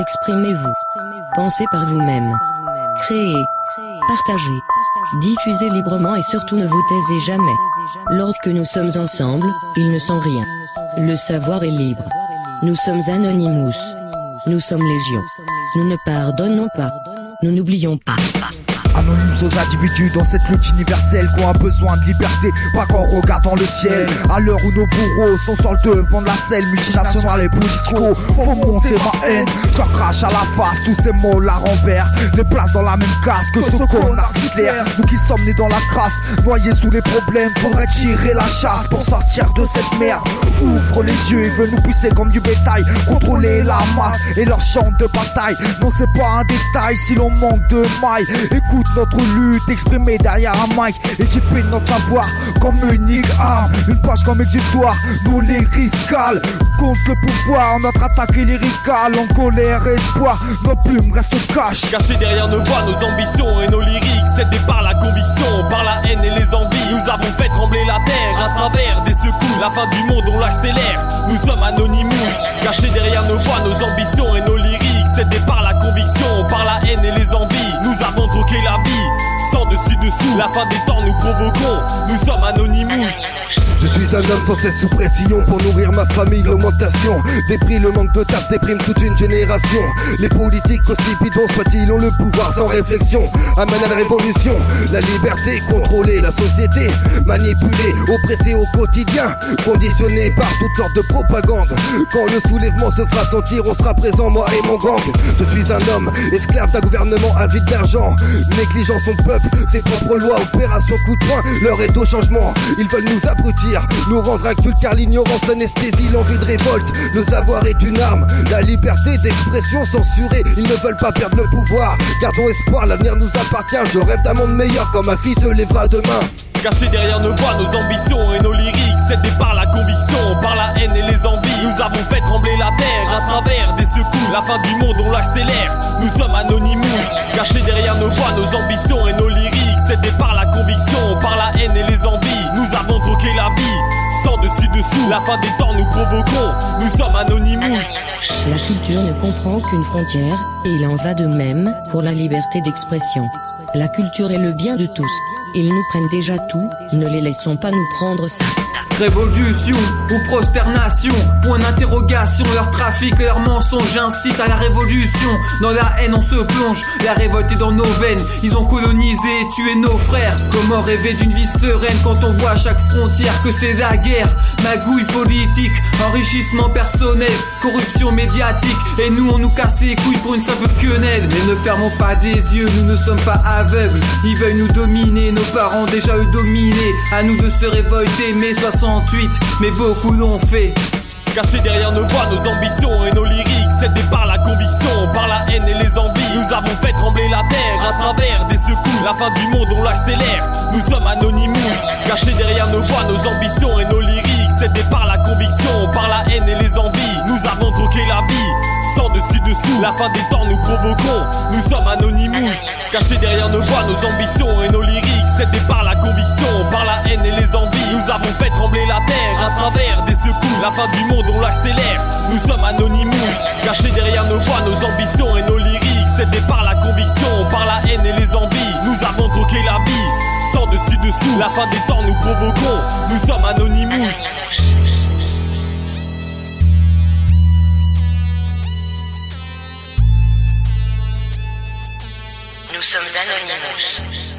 Exprimez-vous. Pensez par vous-même. Créez. Partagez. Diffusez librement et surtout ne vous taisez jamais. Lorsque nous sommes ensemble, ils ne sont rien. Le savoir est libre. Nous sommes Anonymous. Nous sommes Légion. Nous ne pardonnons pas. Nous n'oublions pas. Anonymes aux individus dans cette lutte universelle qui ont un besoin de liberté, pas qu'en regardant le ciel. À l'heure où nos bourreaux sont sur le devant de la scène, multinationales et politico, faut monter ma haine. Je leur crache à la face tous ces mots la renvers, les place dans la même case que ce connard Hitler. Nous qui sommes nés dans la crasse, noyés sous les problèmes, faudrait tirer la chasse pour sortir de cette merde. Ouvre les yeux, ils veulent nous pousser comme du bétail, contrôler la masse et leur champ de bataille. Non, c'est pas un détail si l'on manque de mailles. Écoute notre lutte exprimée derrière un mic, équipée de notre savoir comme unique arme, une page comme exutoire, nous les riscales contre le pouvoir, notre attaque est lyricale, en colère et espoir, nos plumes restent cash. Cachés derrière nos voix, nos ambitions et nos lyriques, c'était par la conviction, par la haine et les envies. Nous avons fait trembler la terre à travers des secousses. La fin du monde on l'accélère, nous sommes Anonymous. Cachés derrière nos voix, nos ambitions et nos lyriques, c'était par la conviction, par la haine et les envies. Nous avons troqué la vie, sans dessus-dessous. La fin des temps nous provoquons, nous sommes Anonymous. Je suis un homme sans cesse sous pression pour nourrir ma famille. L'augmentation des prix, le manque de taf déprime toute une génération. Les politiques aussi bidons soient-ils ont le pouvoir sans réflexion amène à la révolution. La liberté contrôler la société, manipulée, oppressée au quotidien, conditionnée par toutes sortes de propagande. Quand le soulèvement se fera sentir, on sera présent, moi et mon gang. Je suis un homme esclave d'un gouvernement avide d'argent, négligeant son peuple, ses propres lois, opération coup de poing. L'heure est au changement, ils veulent nous abrutir, nous rendre incultes car l'ignorance anesthésie l'envie de révolte. Le savoir est une arme, la liberté d'expression censurée. Ils ne veulent pas perdre le pouvoir, gardons espoir, l'avenir nous appartient. Je rêve d'un monde meilleur quand ma fille se lèvera demain. Cachés derrière nos voix, nos ambitions et nos lyriques, c'était par la conviction, par la haine et les envies. Nous avons fait trembler la terre à travers des secousses. La fin du monde on l'accélère, nous sommes Anonymous. Cachés derrière nos voix, nos ambitions et nos lyriques, c'était par la conviction, par la haine et les envies. Nous avons troqué la vie, sans dessus-dessous. La fin des temps nous provoquons, nous sommes Anonymous. La culture ne comprend aucune frontière, et il en va de même pour la liberté d'expression. La culture est le bien de tous. Ils nous prennent déjà tout, ne les laissons pas nous prendre ça. Révolution ou prosternation, point d'interrogation, leur trafic et leurs mensonges incitent à la révolution. Dans la haine on se plonge, la révolte est dans nos veines. Ils ont colonisé et tué nos frères. Comment rêver d'une vie sereine quand on voit à chaque frontière que c'est la guerre? Magouille politique, enrichissement personnel, corruption médiatique. Et nous on nous casse les couilles pour une simple quenelle. Mais ne fermons pas des yeux, nous ne sommes pas aveugles. Ils veulent nous dominer, nos parents déjà eux dominés. À nous de se révolter, mais 68, mais beaucoup l'ont fait. Cachés derrière nos voix, nos ambitions et nos lyriques, c'était par la conviction, par la haine et les envies. Nous avons fait trembler la terre à travers des secousses. La fin du monde on l'accélère, nous sommes Anonymous. Cachés derrière nos voix, nos ambitions et nos lyriques, c'était par la conviction, par la haine et les envies. Nous avons troqué la vie, sans dessus-dessous. La fin des temps nous provoquons, nous sommes Anonymous. Cachés derrière nos voix, nos ambitions et nos lyriques, c'était par la conviction, par la haine et les envies. Nous avons fait trembler la terre à travers des secousses. La fin du monde on l'accélère, nous sommes Anonymous. Cachés derrière nos voix, nos ambitions et nos lyriques, c'était par la conviction, par la haine et les envies. Nous avons troqué la vie, sans dessus-dessous. La fin des temps nous provoquons, nous sommes Anonymous. Nous sommes Anonymous.